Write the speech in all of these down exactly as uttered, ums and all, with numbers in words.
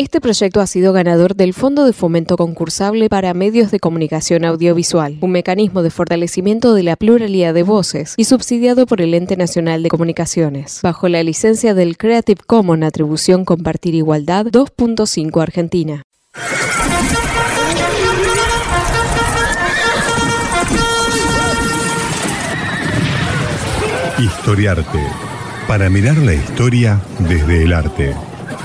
Este proyecto ha sido ganador del Fondo de Fomento Concursable para Medios de Comunicación Audiovisual, un mecanismo de fortalecimiento de la pluralidad de voces y subsidiado por el Ente Nacional de Comunicaciones, bajo la licencia del Creative Commons Atribución Compartir Igualdad dos punto cinco Argentina. Historiarte, para mirar la historia desde el arte.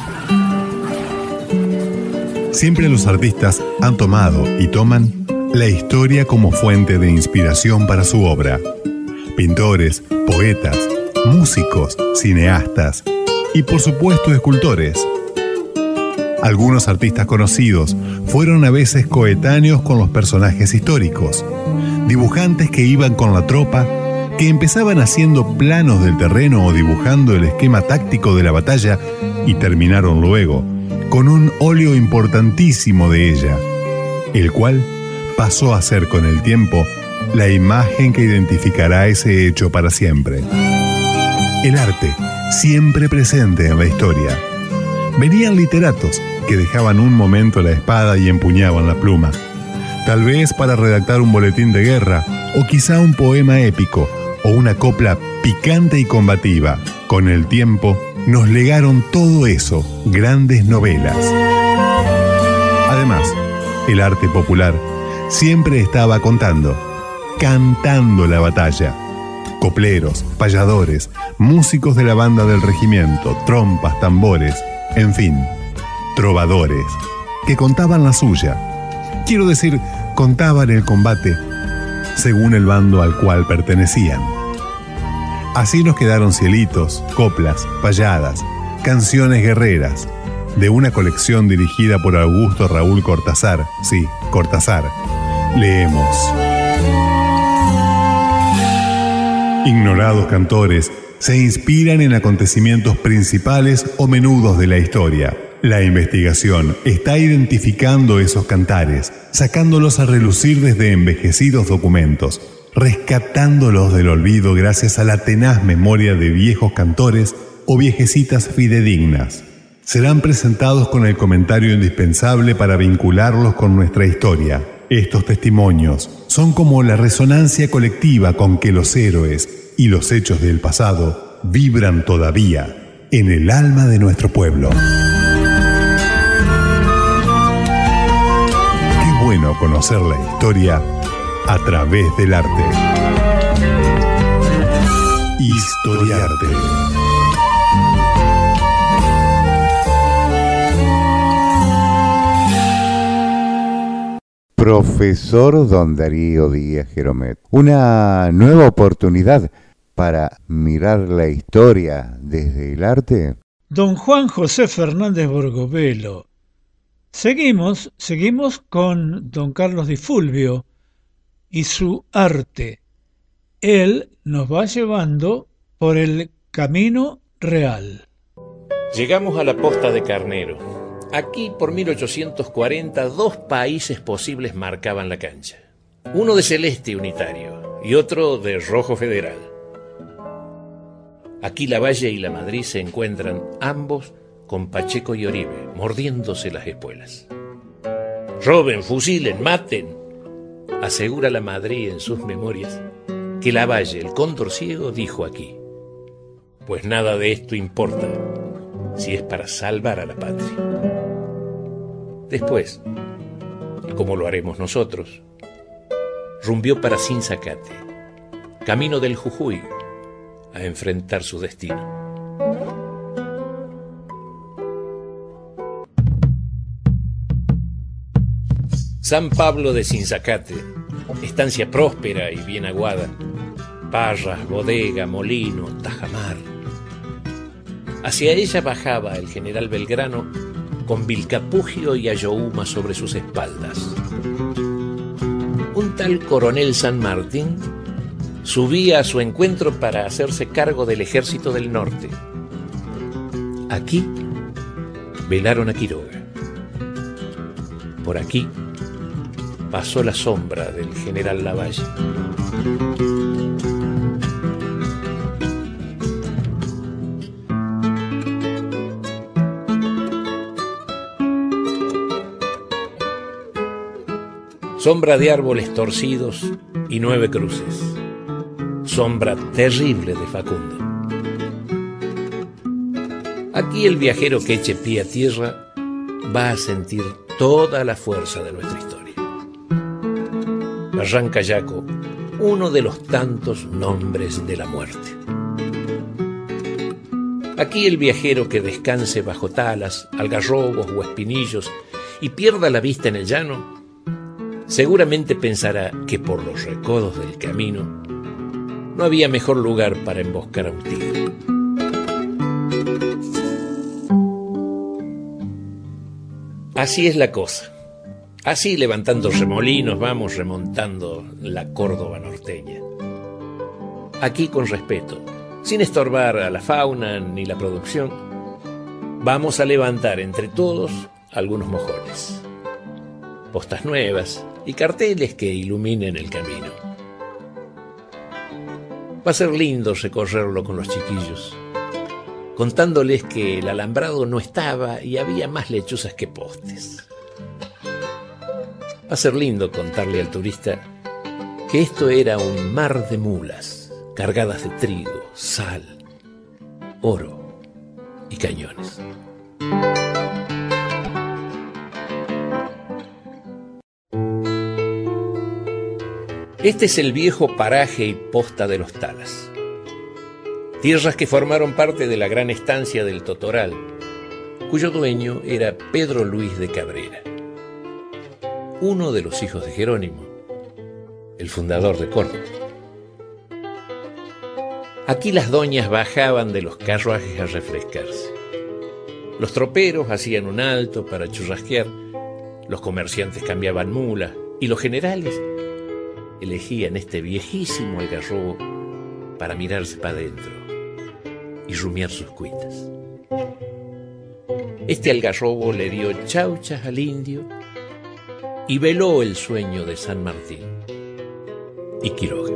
Siempre los artistas han tomado y toman la historia como fuente de inspiración para su obra. Pintores, poetas, músicos, cineastas y por supuesto escultores. Algunos artistas conocidos fueron a veces coetáneos con los personajes históricos, dibujantes que iban con la tropa, que empezaban haciendo planos del terreno o dibujando el esquema táctico de la batalla y terminaron luego con un óleo importantísimo de ella, el cual pasó a ser con el tiempo la imagen que identificará ese hecho para siempre. El arte, siempre presente en la historia. Venían literatos que dejaban un momento la espada y empuñaban la pluma, tal vez para redactar un boletín de guerra o quizá un poema épico o una copla picante y combativa. Con el tiempo nos legaron todo eso, grandes novelas. Además, el arte popular siempre estaba contando, cantando la batalla. Copleros, payadores, músicos de la banda del regimiento, trompas, tambores, en fin, trovadores, que contaban la suya. Quiero decir, contaban el combate según el bando al cual pertenecían. Así nos quedaron cielitos, coplas, payadas, canciones guerreras, de una colección dirigida por Augusto Raúl Cortázar. Sí, Cortázar. Leemos. Ignorados cantores se inspiran en acontecimientos principales o menudos de la historia. La investigación está identificando esos cantares, sacándolos a relucir desde envejecidos documentos, rescatándolos del olvido gracias a la tenaz memoria de viejos cantores o viejecitas fidedignas. Serán presentados con el comentario indispensable para vincularlos con nuestra historia. Estos testimonios son como la resonancia colectiva con que los héroes y los hechos del pasado vibran todavía en el alma de nuestro pueblo. Qué bueno conocer la historia a través del arte. Historiarte. Profesor Don Darío Díaz Geromet. Una nueva oportunidad para mirar la historia desde el arte. Don Juan José Fernández Borgovelo. Seguimos, seguimos con don Carlos Di Fulvio y su arte. Él nos va llevando por el camino real. Llegamos a la posta de Carnero. Aquí, por mil ochocientos cuarenta, dos países posibles marcaban la cancha. Uno de celeste unitario y otro de rojo federal. Aquí Lavalle y la Madrid se encuentran, ambos con Pacheco y Oribe, mordiéndose las espuelas. Roben, fusilen, maten, asegura la Madrid en sus memorias, que Lavalle, el cóndor ciego, dijo aquí. Pues nada de esto importa, si es para salvar a la patria. Después, como lo haremos nosotros, rumbió para Sinzacate, camino del Jujuy, a enfrentar su destino. San Pablo de Sinzacate, estancia próspera y bien aguada, parras, bodega, molino, tajamar. Hacia ella bajaba el general Belgrano con Vilcapugio y Ayohuma sobre sus espaldas. Un tal coronel San Martín subía a su encuentro para hacerse cargo del ejército del norte. Aquí velaron a Quiroga. Por aquí pasó la sombra del general Lavalle. sombra de árboles torcidos y nueve cruces, sombra terrible de Facundo. Aquí el viajero que eche pie a tierra va a sentir toda la fuerza de nuestra historia. Arranca Yaco, uno de los tantos nombres de la muerte. Aquí el viajero que descanse bajo talas, algarrobos o espinillos y pierda la vista en el llano, seguramente pensará que por los recodos del camino no había mejor lugar para emboscar a un tigre. Así es la cosa. Así, levantando remolinos, vamos remontando la Córdoba norteña. Aquí con respeto, sin estorbar a la fauna ni la producción, vamos a levantar entre todos algunos mojones, postas nuevas y carteles que iluminen el camino. Va a ser lindo recorrerlo con los chiquillos, contándoles que el alambrado no estaba y había más lechuzas que postes. Va a ser lindo contarle al turista que esto era un mar de mulas cargadas de trigo, sal, oro y cañones. Este es el viejo paraje y posta de los Talas, tierras que formaron parte de la gran estancia del Totoral, cuyo dueño era Pedro Luis de Cabrera, uno de los hijos de Jerónimo, el fundador de Córdoba. Aquí las doñas bajaban de los carruajes a refrescarse. Los troperos hacían un alto para churrasquear, los comerciantes cambiaban mulas y los generales elegían este viejísimo algarrobo para mirarse para adentro y rumiar sus cuitas. Este algarrobo le dio chauchas al indio y veló el sueño de San Martín y Quiroga.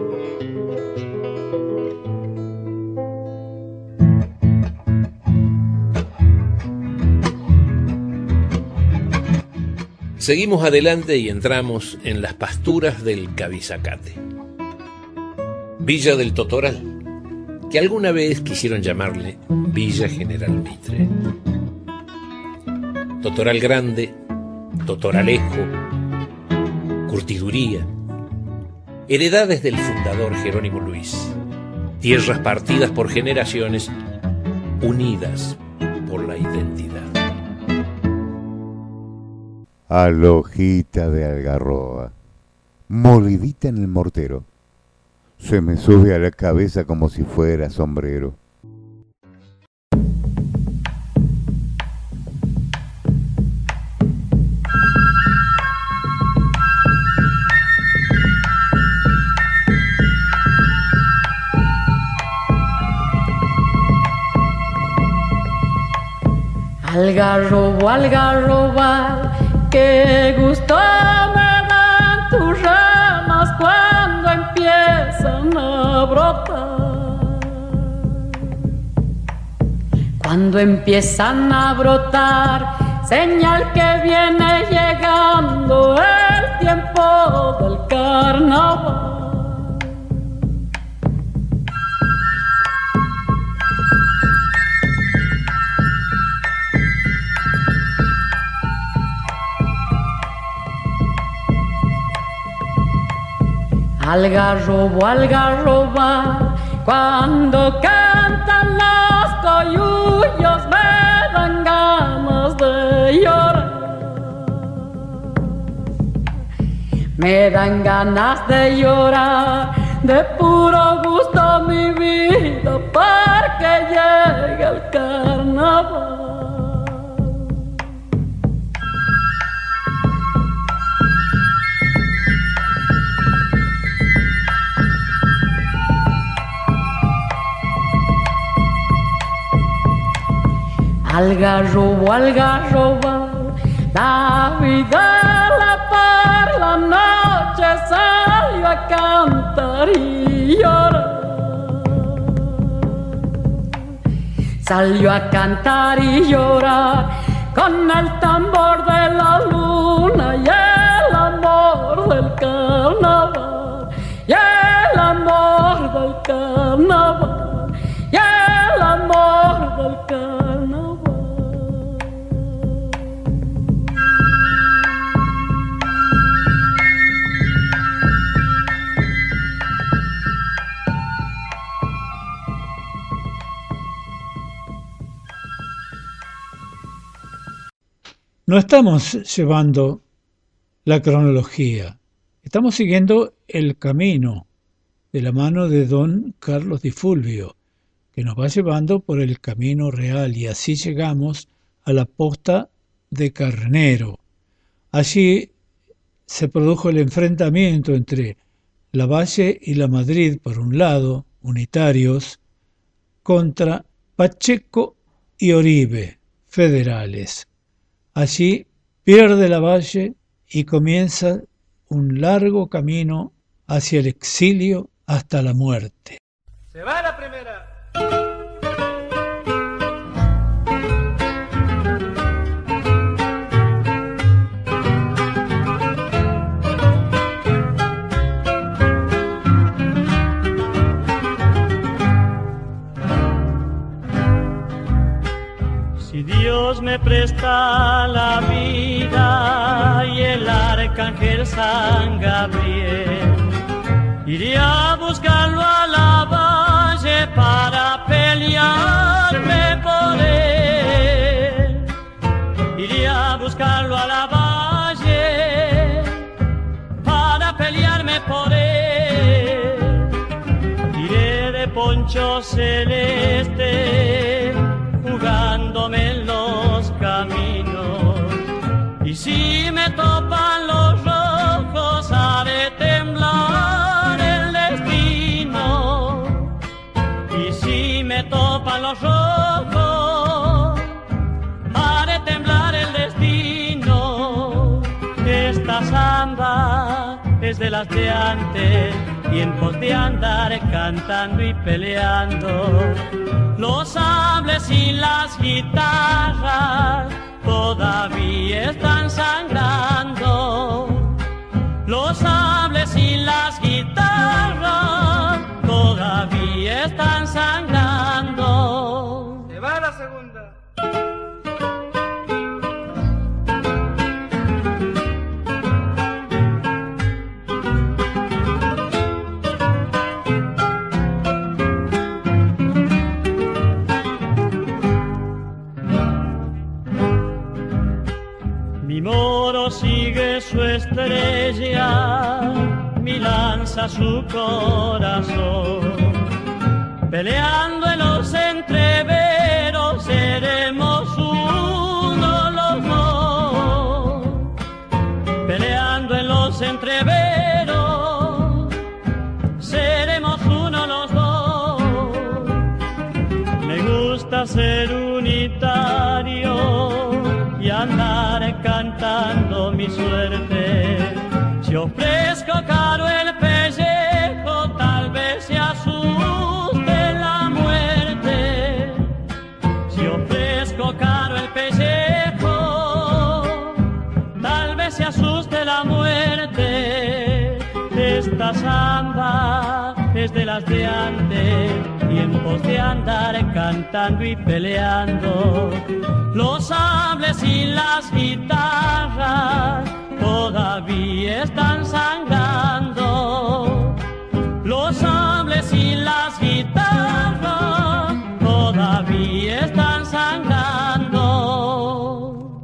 Seguimos adelante y entramos en las pasturas del Cabizacate, Villa del Totoral, que alguna vez quisieron llamarle Villa General Mitre. Totoral Grande, Totoralejo, Curtiduría, heredades del fundador Jerónimo Luis, tierras partidas por generaciones, unidas por la identidad. A la hojita de algarroba, molidita en el mortero, se me sube a la cabeza como si fuera sombrero. Algarrobo, algarroba, qué gusto me dan tus ramas cuando empiezan a brotar. Cuando empiezan a brotar, señal que viene llegando el tiempo del carnaval. Algarrobo, algarroba, cuando cantan los coyullos me dan ganas de llorar. Me dan ganas de llorar, de puro gusto mi vida, porque llega el carnaval. Algarrobo, algarroba, la vida la par la noche salió a cantar y llorar. Salió a cantar y llorar con el tambor de la luna y el amor carnaval y el amor del carnaval. No estamos llevando la cronología, estamos siguiendo el camino de la mano de don Carlos Di Fulvio, que nos va llevando por el camino real, y así llegamos a la posta de Carnero. Allí se produjo el enfrentamiento entre Lavalle y La Madrid por un lado, unitarios, contra Pacheco y Oribe, federales. Allí pierde Lavalle y comienza un largo camino hacia el exilio hasta la muerte. Se va la primera. Si Dios me presta la vida y el arcángel San Gabriel, iré a buscarlo a la valle para pelearme por él. Iré a buscarlo a la valle para pelearme por él. Iré de poncho celeste jugándome en los caminos, y si me topan los rojos haré temblar el destino. Y si me topan los rojos haré temblar el destino. Esta samba es de las de antes, tiempos de andar cantando y peleando. Los sables y las guitarras todavía están sangrando. Los sables y las guitarras todavía están sangrando. Se va la segunda. Mi moro sigue su estrella, mi lanza su corazón. Peleando en los entreveros seremos uno los dos. Peleando en los entreveros seremos uno los dos. Me gusta ser unitario y andar cantando mi suerte. Si ofrezco caro el pellejo, tal vez se asuste la muerte. Si ofrezco caro el pellejo, tal vez se asuste la muerte. Esta samba es de las de antes, tiempos de andar cantando y peleando. Los sables y las guitarras todavía están sangrando. Los sables y las guitarras todavía están sangrando.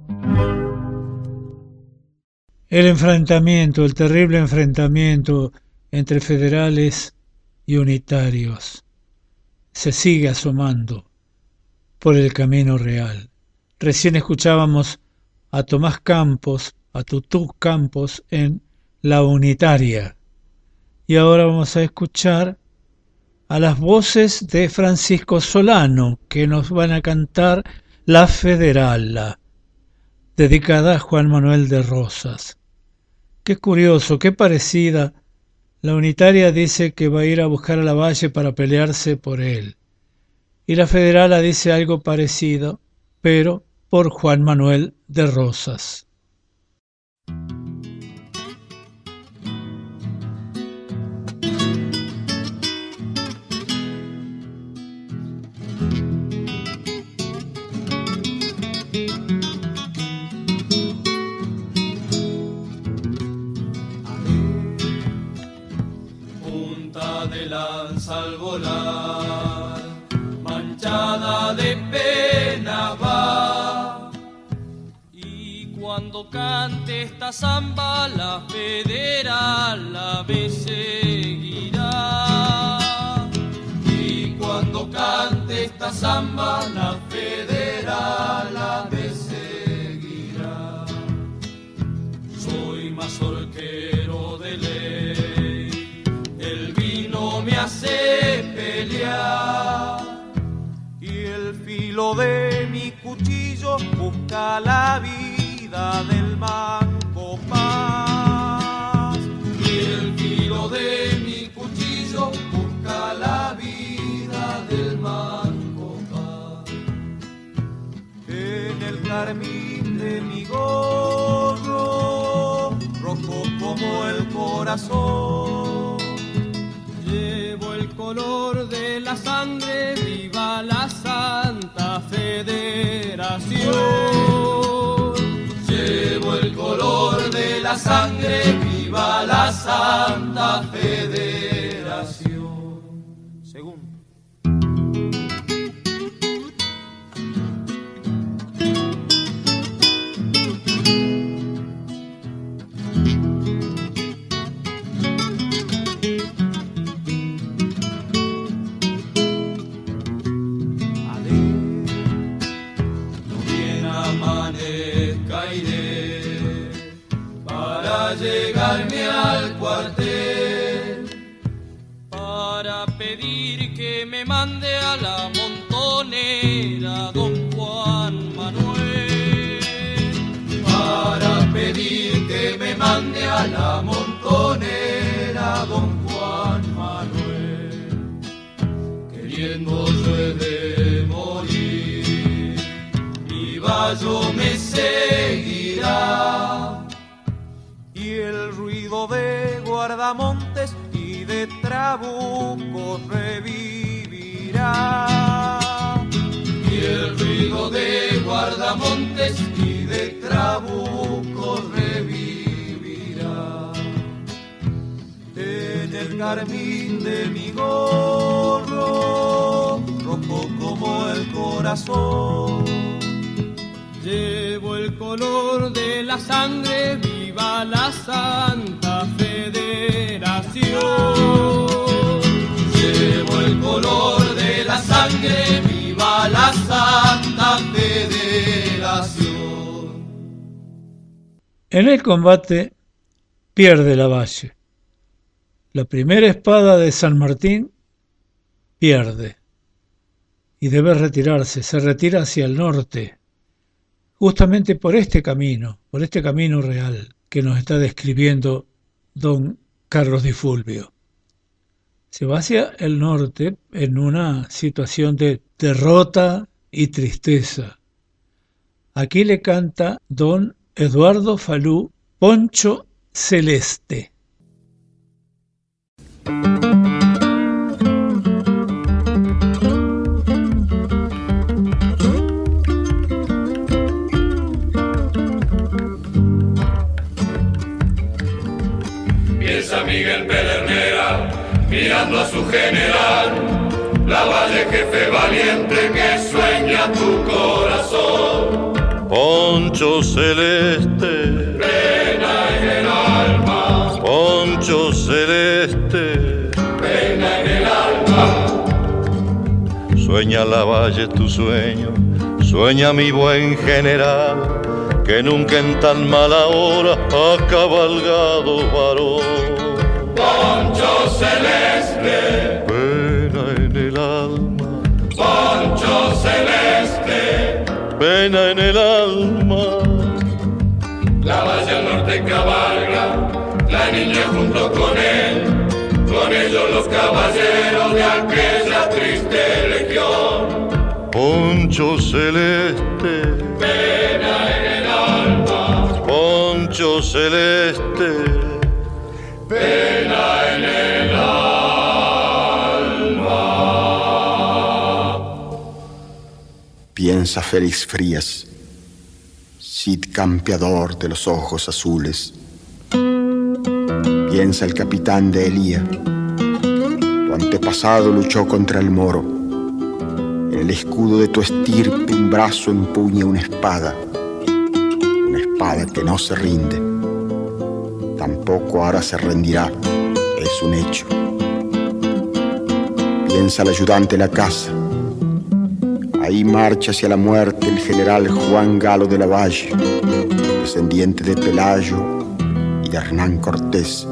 El enfrentamiento, el terrible enfrentamiento entre federales y unitarios se sigue asomando por el camino real. Recién escuchábamos a Tomás Campos, a Tutú Campos en La Unitaria. Y ahora vamos a escuchar a las voces de Francisco Solano, que nos van a cantar La Federala, dedicada a Juan Manuel de Rosas. Qué curioso, qué parecida. La Unitaria dice que va a ir a buscar a Lavalle para pelearse por él. Y la Federala dice algo parecido, pero por Juan Manuel de Rosas. Cuando cante esta samba, la federal la me seguirá. Y cuando cante esta samba, la federal la me seguirá. Soy mazorquero de ley, el vino me hace pelear. Y el filo de mi cuchillo busca la vida del manco paz. Y el filo de mi cuchillo busca la vida del manco paz. En el carmín de mi gorro, rojo como el corazón, llevo el color de la sangre, viva la Santa Federación. Llevo el color de la sangre, viva la Santa Federación. Segundo. Llegarme al cuartel para pedir que me mande a la montonera don Juan Manuel. Para pedir que me mande a la montonera don Juan Manuel. Queriendo yo he de morir, mi vallo me seguirá. Y el ruido de guardamontes y de trabucos revivirá. Y el ruido de guardamontes y de trabucos revivirá. En el carmín de mi gorro, rojo como el corazón, llevo el color de la sangre, viva la Santa Federación. Llevo el color de la sangre, viva la Santa Federación. En el combate pierde Lavalle. La primera espada de San Martín pierde y debe retirarse, se retira hacia el norte, justamente por este camino, por este camino real que nos está describiendo don Carlos Di Fulvio. Se va hacia el norte en una situación de derrota y tristeza. Aquí le canta don Eduardo Falú, Poncho Celeste. Piensa Miguel Pedernera, mirando a su general, Lavalle jefe valiente que sueña tu corazón. Poncho Celeste, pena en el alma. Poncho Celeste, pena en el alma. Sueña Lavalle tu sueño, sueña mi buen general, que nunca en tan mala hora ha cabalgado varón. Poncho Celeste, pena en el alma. Poncho Celeste, pena en el alma. Lavalle al norte cabalga, la niña junto con él, con ellos los caballeros de aquella triste legión. Poncho Celeste, pena en el alma. Poncho Celeste, pena en el alma. Piensa Félix Frías, Cid campeador de los ojos azules. Piensa el capitán de Elía, tu antepasado luchó contra el moro. En el escudo de tu estirpe un brazo empuña una espada, una espada que no se rinde. Tampoco ahora se rendirá, es un hecho. Piensa el ayudante de la casa. Ahí marcha hacia la muerte el general Juan Galo de Lavalle, descendiente de Pelayo y de Hernán Cortés.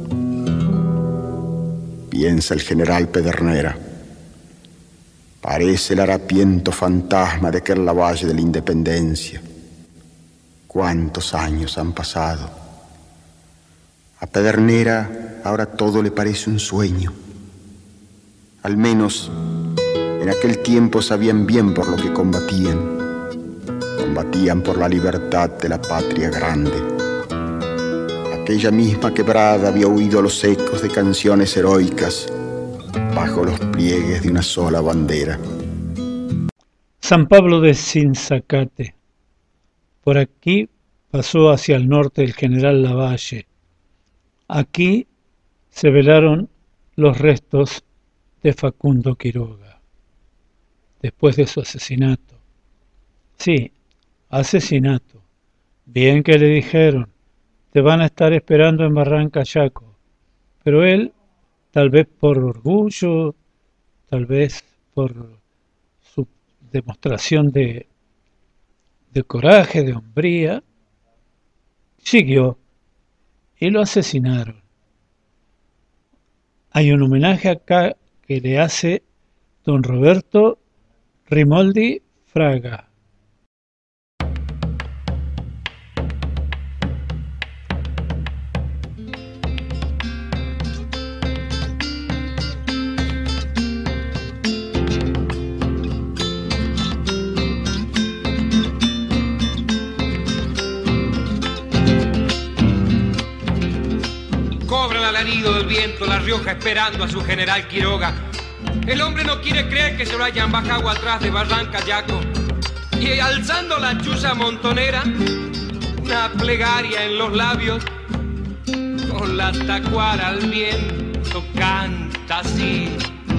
Piensa el general Pedernera. Parece el harapiento fantasma de aquel Lavalle de la Independencia. ¿Cuántos años han pasado? A Pedernera ahora todo le parece un sueño. Al menos en aquel tiempo sabían bien por lo que combatían. Combatían por la libertad de la patria grande. Aquella misma quebrada había oído los ecos de canciones heroicas bajo los pliegues de una sola bandera. San Pablo de Sinzacate. Por aquí pasó hacia el norte el general Lavalle. Aquí se velaron los restos de Facundo Quiroga, después de su asesinato. Sí, asesinato. Bien que le dijeron, te van a estar esperando en Barranca Yaco. Pero él, tal vez por orgullo, tal vez por su demostración de, de coraje, de hombría, siguió y lo asesinaron. Hay un homenaje acá que le hace don Roberto Rimoldi Fraga. Alarido del viento, La Rioja esperando a su general Quiroga. El hombre no quiere creer que se lo hayan bajado atrás de Barranca Yaco. Y alzando la chuza montonera, una plegaria en los labios, con la tacuara al viento canta así.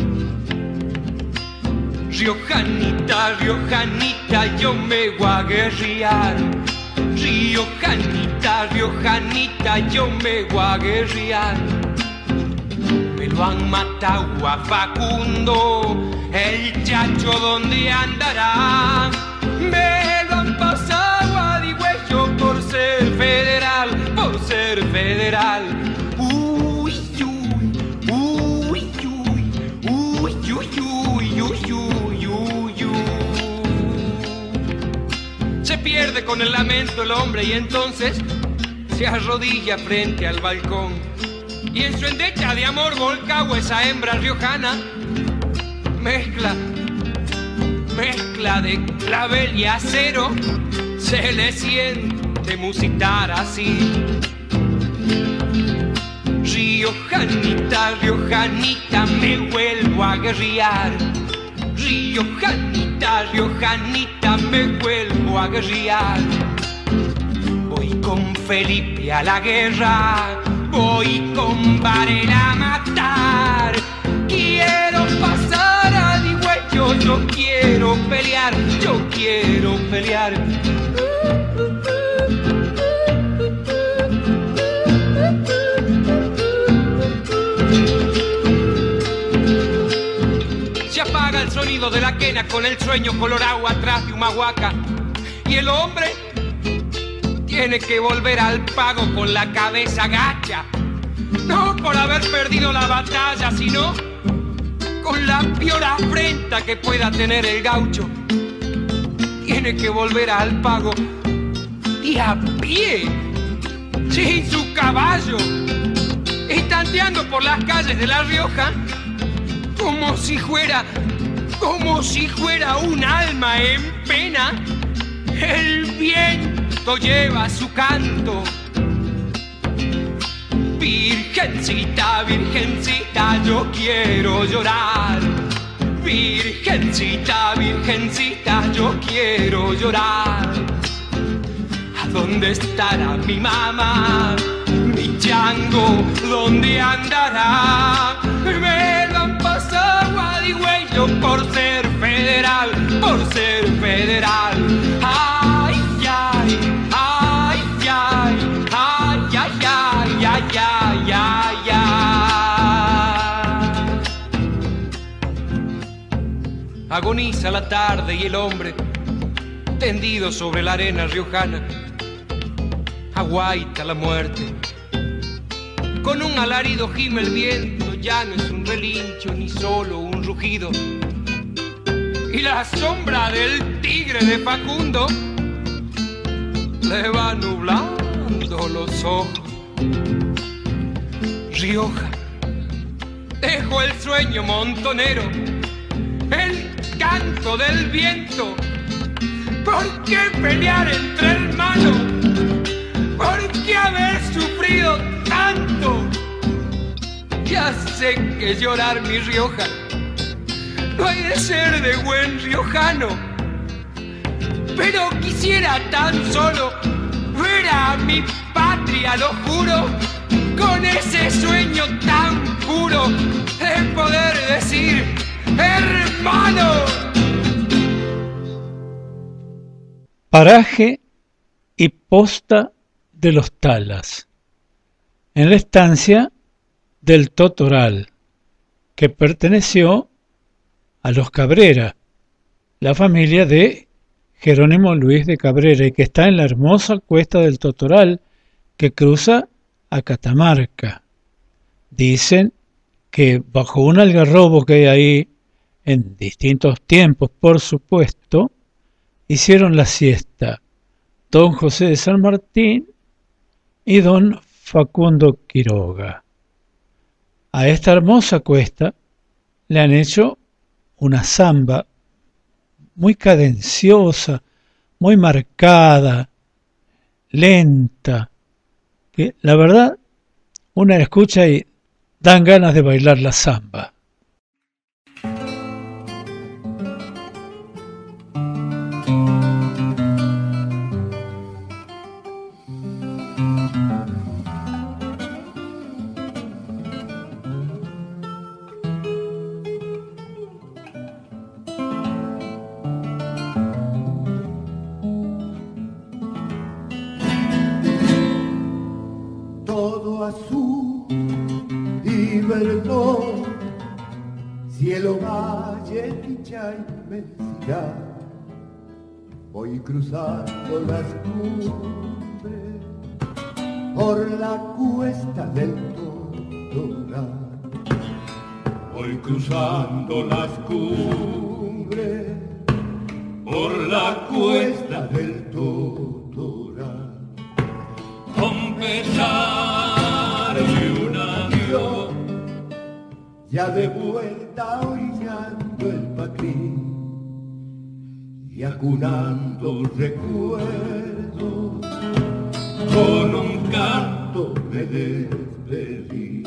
Riojanita, Riojanita, yo me voy a guerrear. Riojanita, Riojanita, yo me voy a guerrear. Me lo han matado a Facundo, el chacho ¿dónde andará? Me lo han pasado a Digüeyo por ser federal, por ser federal. Uy, uy, uy, uy, uy, uy, uy, uy, uy, uy, uy. Se pierde con el lamento el hombre y entonces se arrodilla frente al balcón. Y en su endecha de amor volcao esa hembra riojana mezcla, mezcla de clavel y acero. Se le siente musitar así. Riojanita, Riojanita, me vuelvo a guerrear. Riojanita, Riojanita, me vuelvo a guerrear. Voy con Felipe a la guerra, voy con Varela a matar. Quiero pasar a Digüeyo, yo quiero pelear, yo quiero pelear. Se apaga el sonido de la quena con el sueño colorado atrás de Humahuaca. Y el hombre tiene que volver al pago con la cabeza gacha. No por haber perdido la batalla, sino con la peor afrenta que pueda tener el gaucho. Tiene que volver al pago y a pie, sin su caballo, y tanteando por las calles de La Rioja como si fuera, como si fuera un alma en pena. El viento lleva su canto. Virgencita, virgencita, yo quiero llorar. Virgencita, virgencita, yo quiero llorar. ¿A dónde estará mi mamá? Mi chango, ¿dónde andará? Me lo han pasado a Digüeyo por ser federal, por ser federal. Ay, ay, ay, agoniza la tarde y el hombre, tendido sobre la arena riojana, aguaita la muerte. Con un alarido gime el viento, ya no es un relincho ni solo un rugido. Y la sombra del tigre de Facundo le va nublando los ojos. Rioja, dejo el sueño montonero, el canto del viento. ¿Por qué pelear entre hermanos? ¿Por qué haber sufrido tanto? Ya sé que llorar, mi Rioja, no hay de ser de buen riojano, pero quisiera tan solo ver a mi patria, lo juro, con ese sueño tan puro de poder decir, hermano. Paraje y posta de los Talas, en la estancia del Totoral, que perteneció a los Cabrera, la familia de Jerónimo Luis de Cabrera, y que está en la hermosa cuesta del Totoral que cruza a Catamarca. Dicen que bajo un algarrobo que hay ahí, en distintos tiempos por supuesto, hicieron la siesta don José de San Martín y don Facundo Quiroga. A esta hermosa cuesta le han hecho una samba muy cadenciosa, muy marcada, lenta, que la verdad una escucha y dan ganas de bailar la samba. Cielo, valle, dicha, inmensidad, voy cruzando las cumbres por la cuesta del Totoral. Voy cruzando las cumbres por la cuesta del Totoral. Con pesar de un adiós, ya de vuelta orillando el Pacrí y acunando recuerdos, con un canto me despedí.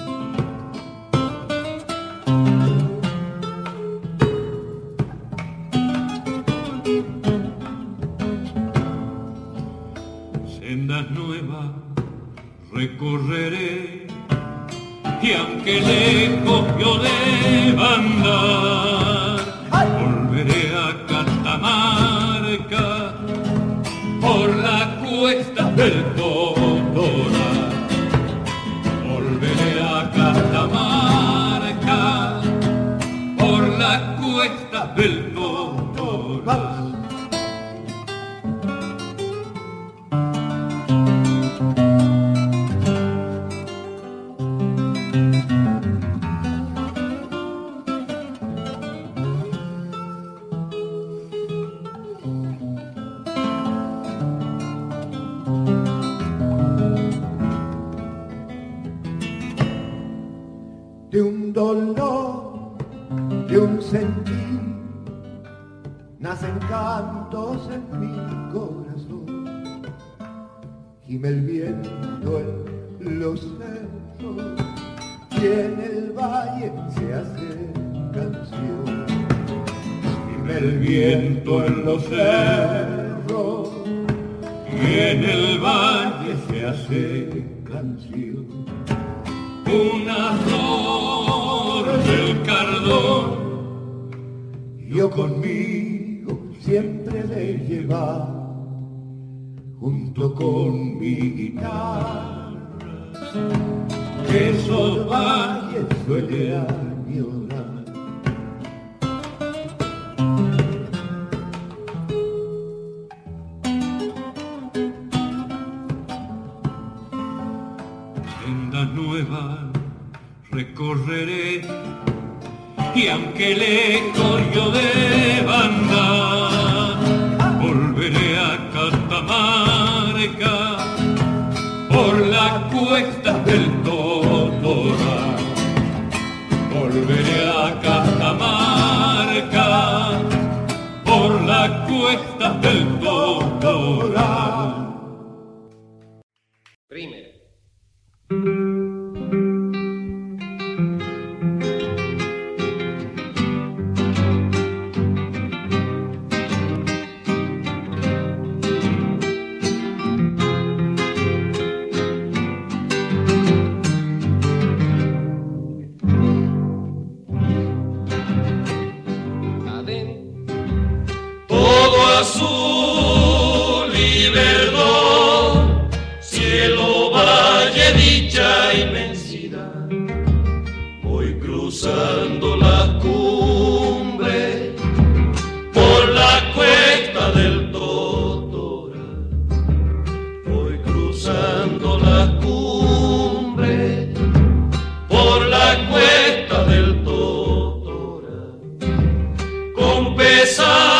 Sendas nuevas recorreré, y aunque lejos yo deba andar, volveré a Catamarca por la cuesta del Totoral. Volveré a Catamarca por la cuesta del Totoral. De un dolor, de un sentir, nacen cantos en mi corazón. Gime el viento en los cerros y en el valle se hace canción. Gime el viento en los cerros y en el valle se hace canción. Una flor del cardón, yo conmigo siempre de llevar, junto con mi guitarra, que esos valles suele añorar. sendas nuevas recorreré, y aunque lejos yo deba andar, volveré a Catamarca por las cuestas del Totoral. Volveré a Catamarca por las cuestas del Totoral. Primero. Azul y verdor, cielo, valle, dicha, inmensidad. Voy cruzando la cumbre por la cuesta del Totoral. Voy cruzando la cumbre por la cuesta del Totoral. Con pesar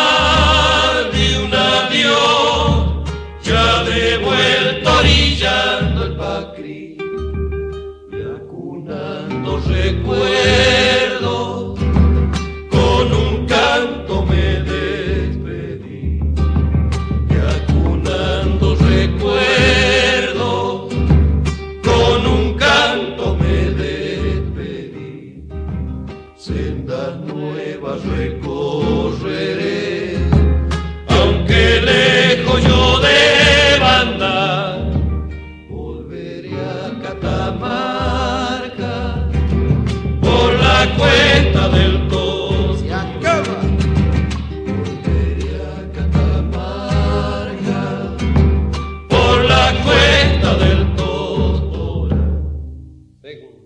ya de vuelta orillando el Pacrí, y acunando recuerdos, con un canto me despedí, y acunando recuerdos, con un canto me despedí. Sendas nuevas recorreré, aunque lejos yo deba andar, volveré a Catamarca por la cuesta del Totoral. Se acaba. Volveré a Catamarca por la cuesta del Totoral. Segundo.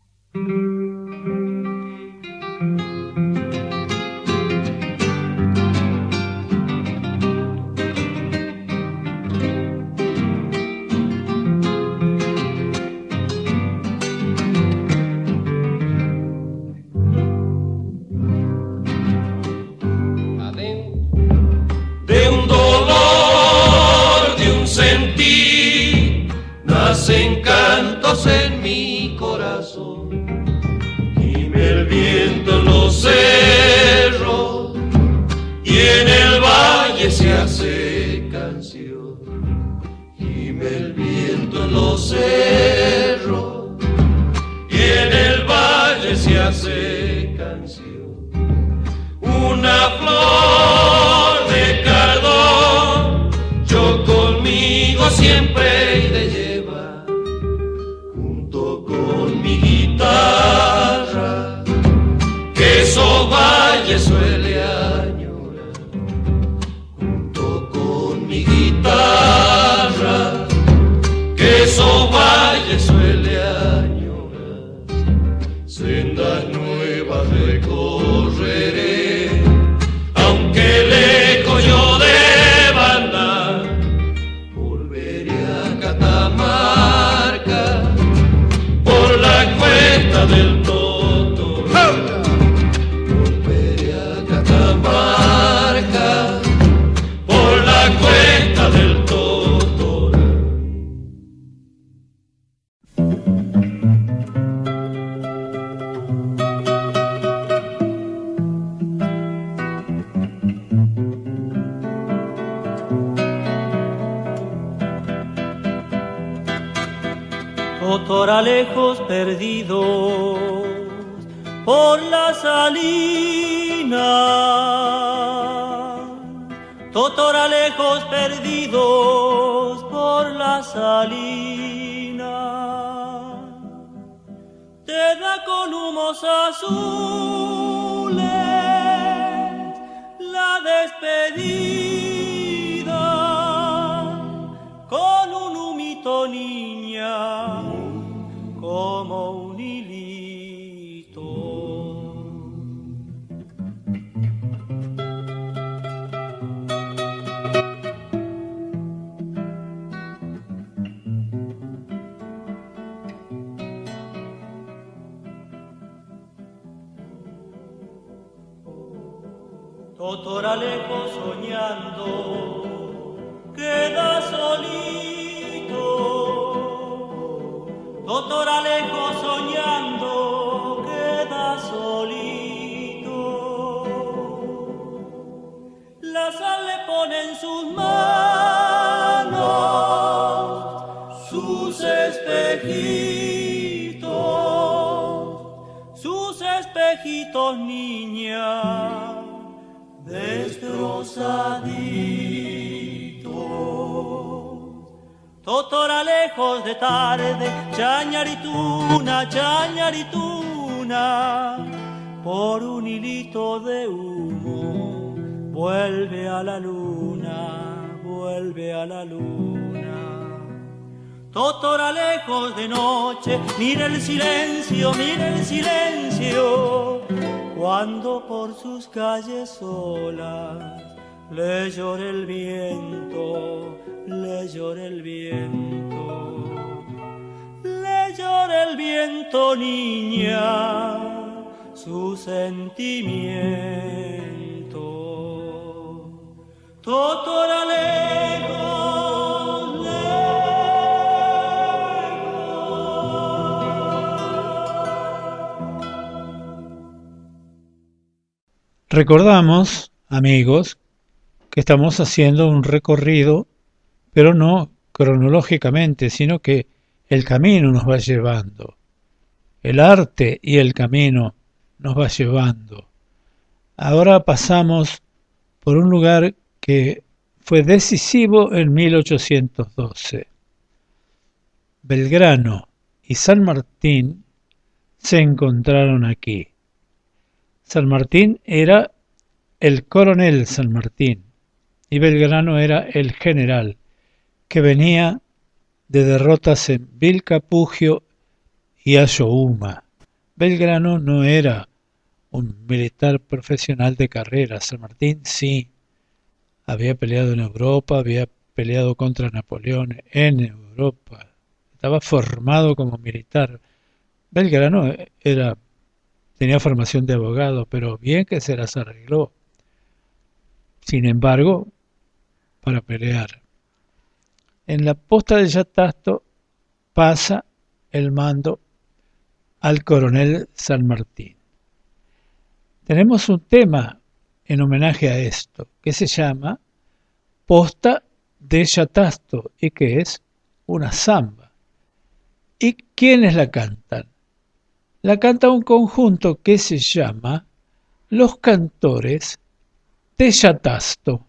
Nacen cantos en mi corazón, gime el viento en los cerros, y en el valle se hace canción. Gime el viento en los cerros, y en el valle se hace canción. Una flor de cardón yo conmigo siempre he de llevar, junto con mi guitarra, que esos valles suele añorar. Junto con mi guitarra, que esos valles suele añorar. Sendas nuevas recorreré, aunque lejos yo deba andar. Volveré a Catamarca por la cuesta del Totoral. Volveré a Catamarca por la cuesta del Totoral. Totoralejos perdidos por la salina, totoralejos perdidos por la salina, te da con humos azules la despedida, con un humito niña, como un hilito. Totoralejo soñando, queda solito. Totoralejo soñando, queda solito. La sal le pone en sus manos sus espejitos, sus espejitos, niña, destrozaditos. Totoralejos de tarde, chañarituna, chañarituna, por un hilito de humo, vuelve a la luna, vuelve a la luna. Totoralejos de noche, mira el silencio, mira el silencio, cuando por sus calles solas le llora el viento, le llora el viento, le llora el viento, niña, su sentimiento. Totoralejos Recordamos, amigos, que estamos haciendo un recorrido, pero no cronológicamente, sino que el camino nos va llevando. El arte y el camino nos va llevando. Ahora pasamos por un lugar que fue decisivo en mil ochocientos doce. Belgrano y San Martín se encontraron aquí. San Martín era el coronel San Martín y Belgrano era el general que venía de derrotas en Vilcapugio y Ayohuma. Belgrano no era un militar profesional de carrera. San Martín sí, había peleado en Europa, había peleado contra Napoleón en Europa, estaba formado como militar. Belgrano era, tenía formación de abogado, pero bien que se las arregló. Sin embargo, para pelear. En la posta de Yatasto pasa el mando al coronel San Martín. Tenemos un tema en homenaje a esto, que se llama Posta de Yatasto, y que es una samba. ¿Y quiénes la cantan? La canta un conjunto que se llama Los Cantores de Yatasto.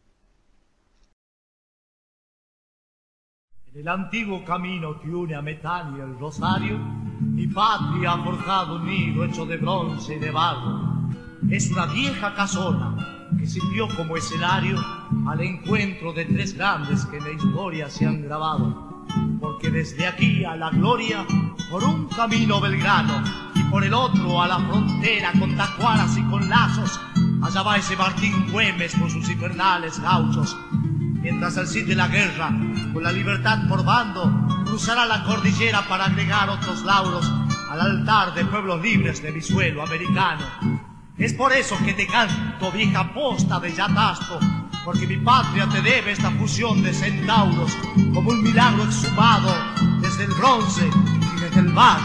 En el antiguo camino que une a Metania y el Rosario, mi patria ha forjado un nido hecho de bronce y de barro. Es una vieja casona que sirvió como escenario al encuentro de tres grandes que en la historia se han grabado. Porque desde aquí a la gloria, por un camino Belgrano y por el otro a la frontera con tacuaras y con lazos, allá va ese Martín Güemes con sus infernales gauchos. Mientras al Cid de la guerra, con la libertad por bando, cruzará la cordillera para agregar otros lauros al altar de pueblos libres de mi suelo americano. Es por eso que te canto, vieja posta de Yatasto, porque mi patria te debe esta fusión de centauros, como un milagro exhumado desde el bronce y desde el mar.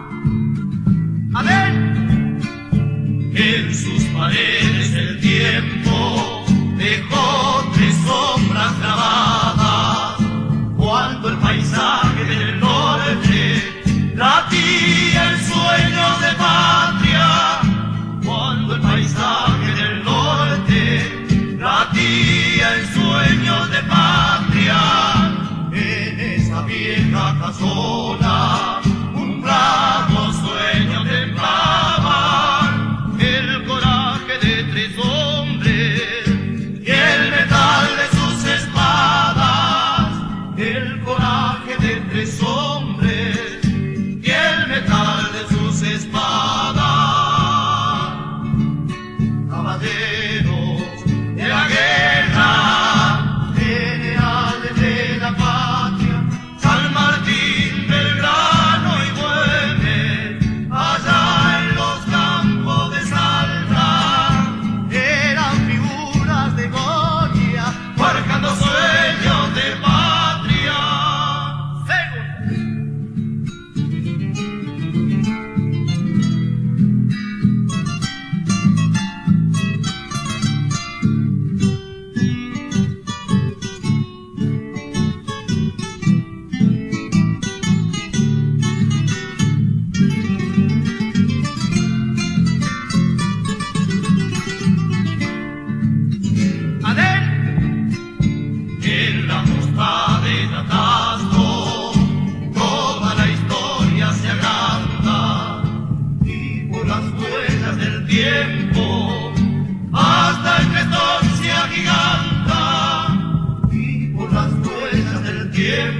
¡Amén! En sus paredes el tiempo dejó tres sombras grabadas, cuando el paisaje del norte latía el sueño de patria, cuando el paisaje del norte latía el sueño de patria. En esa vieja casona un bravo sueño temblaba, el coraje de tres hombres y el metal de sus espadas, el coraje de tres hombres y el metal de sus espadas. Caballeros de la guerra, generales de la patria, San Martín, Belgrano y Güemes, allá en los campos de Salta, eran figuras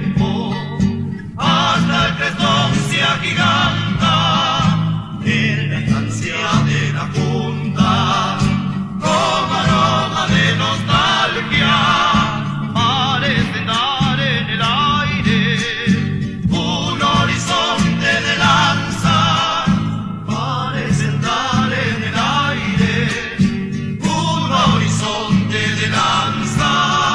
tiempo, hasta el crestón se agiganta en la estancia de la punta, como aroma de nostalgia, parece dar en el aire un horizonte de lanza, parece dar en el aire un horizonte de lanza.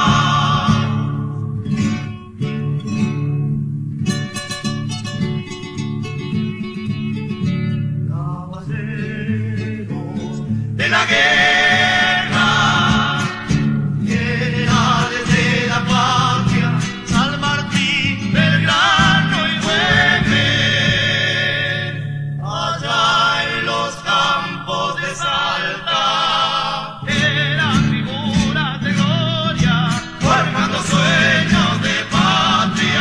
De la guerra, generales de la patria, San Martín, Belgrano y Güemes, allá en los campos de Salta, eran figuras de gloria, forjando sueños de patria.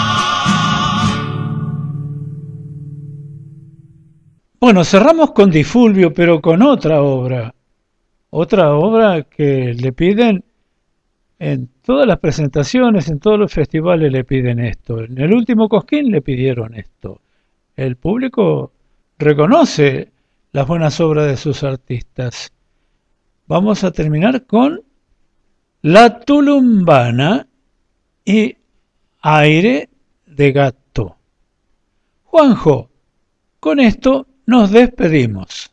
Bueno, cerramos con Di Fulvio, pero con otra obra. Otra obra que le piden en todas las presentaciones, en todos los festivales le piden esto. En el último Cosquín le pidieron esto. El público reconoce las buenas obras de sus artistas. Vamos a terminar con La Tulumbana y Aire de Gato. Juanjo, con esto nos despedimos.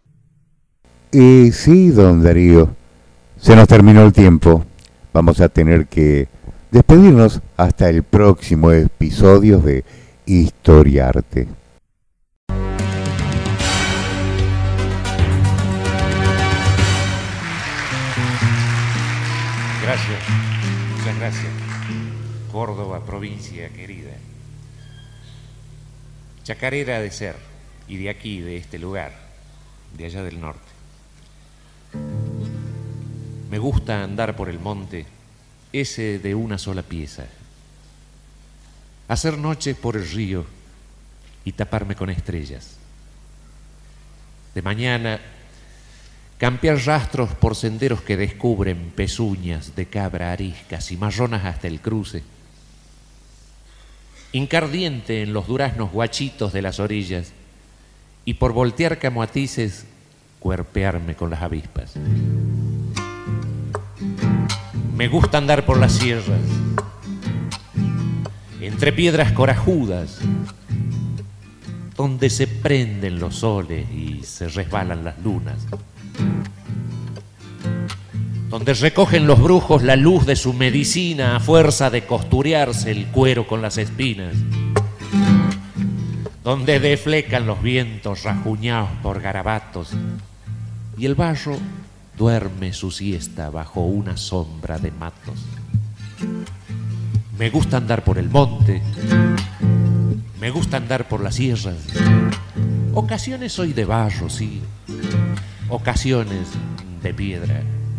Y sí, don Darío, se nos terminó el tiempo. Vamos a tener que despedirnos hasta el próximo episodio de Historiarte. Gracias, muchas gracias. Córdoba, provincia querida. Chacarera de ser, y de aquí, de este lugar, de allá del norte. Me gusta andar por el monte, ese de una sola pieza. Hacer noches por el río y taparme con estrellas. De mañana, campear rastros por senderos que descubren pezuñas de cabra ariscas y marronas hasta el cruce. Hincar diente en los duraznos guachitos de las orillas y por voltear camoatices, cuerpearme con las avispas. Me gusta andar por las sierras, entre piedras corajudas, donde se prenden los soles y se resbalan las lunas, donde recogen los brujos la luz de su medicina a fuerza de costurearse el cuero con las espinas, donde deflecan los vientos rajuñados por garabatos y el barro duerme su siesta bajo una sombra de matos. Me gusta andar por el monte, me gusta andar por las sierras. Ocasiones soy de barro, sí, ocasiones de piedra.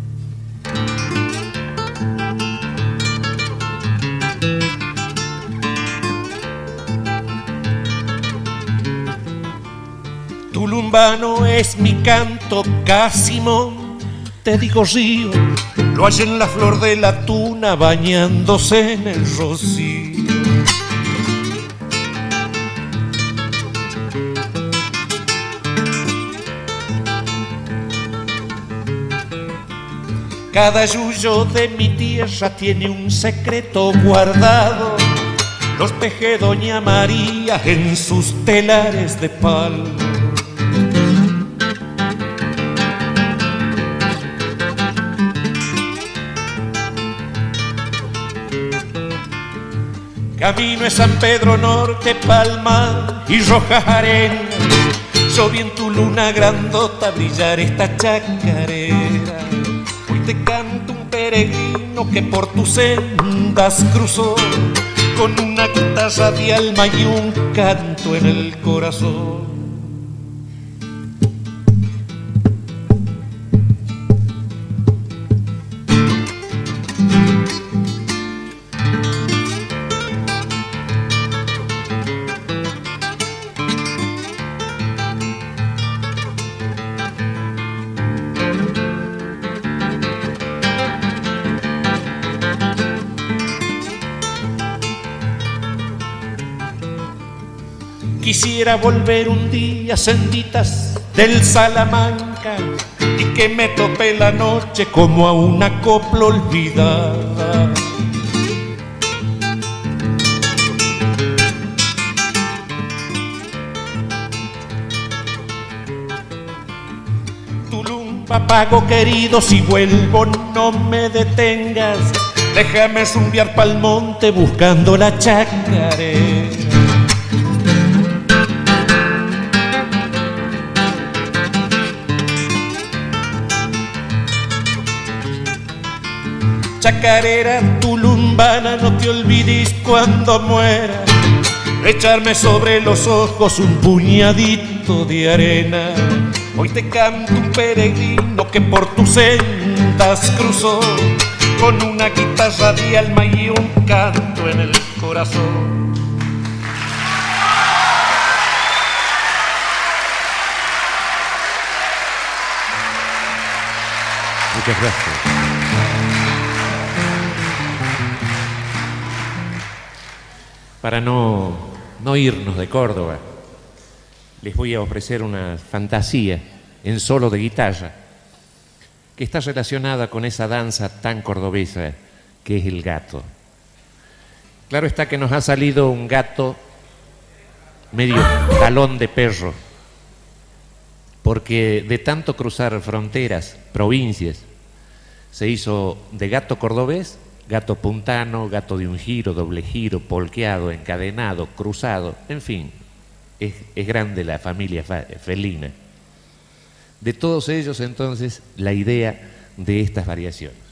Tulumbano es mi canto, Cásimón, te digo río, lo hay en la flor de la tuna bañándose en el rocío. Cada yuyo de mi tierra tiene un secreto guardado, los teje doña María en sus telares de palo. Camino es San Pedro Norte, Palma y Rojas Arenas. Yo vi en tu luna grandota brillar esta chacarera. Hoy te canto un peregrino que por tus sendas cruzó, con una guitarra de alma y un canto en el corazón. Quisiera volver un día a senditas del Salamanca y que me tope la noche como a una copla olvidada. Tulumba, pago querido, si vuelvo no me detengas. Déjame zumbiar pa'l monte buscando la chacarera. Chacarera tulumbana, no te olvides cuando muera, echarme sobre los ojos un puñadito de arena. Hoy te canto un peregrino que por tus sendas cruzó, con una guitarra de alma y un canto en el corazón. Muchas gracias. Para no, no irnos de Córdoba, les voy a ofrecer una fantasía en solo de guitarra que está relacionada con esa danza tan cordobesa que es el gato. Claro está que nos ha salido un gato medio talón de perro, porque de tanto cruzar fronteras, provincias, se hizo de gato cordobés, gato puntano, gato de un giro, doble giro, polqueado, encadenado, cruzado, en fin, es, es grande la familia felina. De todos ellos, entonces, la idea de estas variaciones.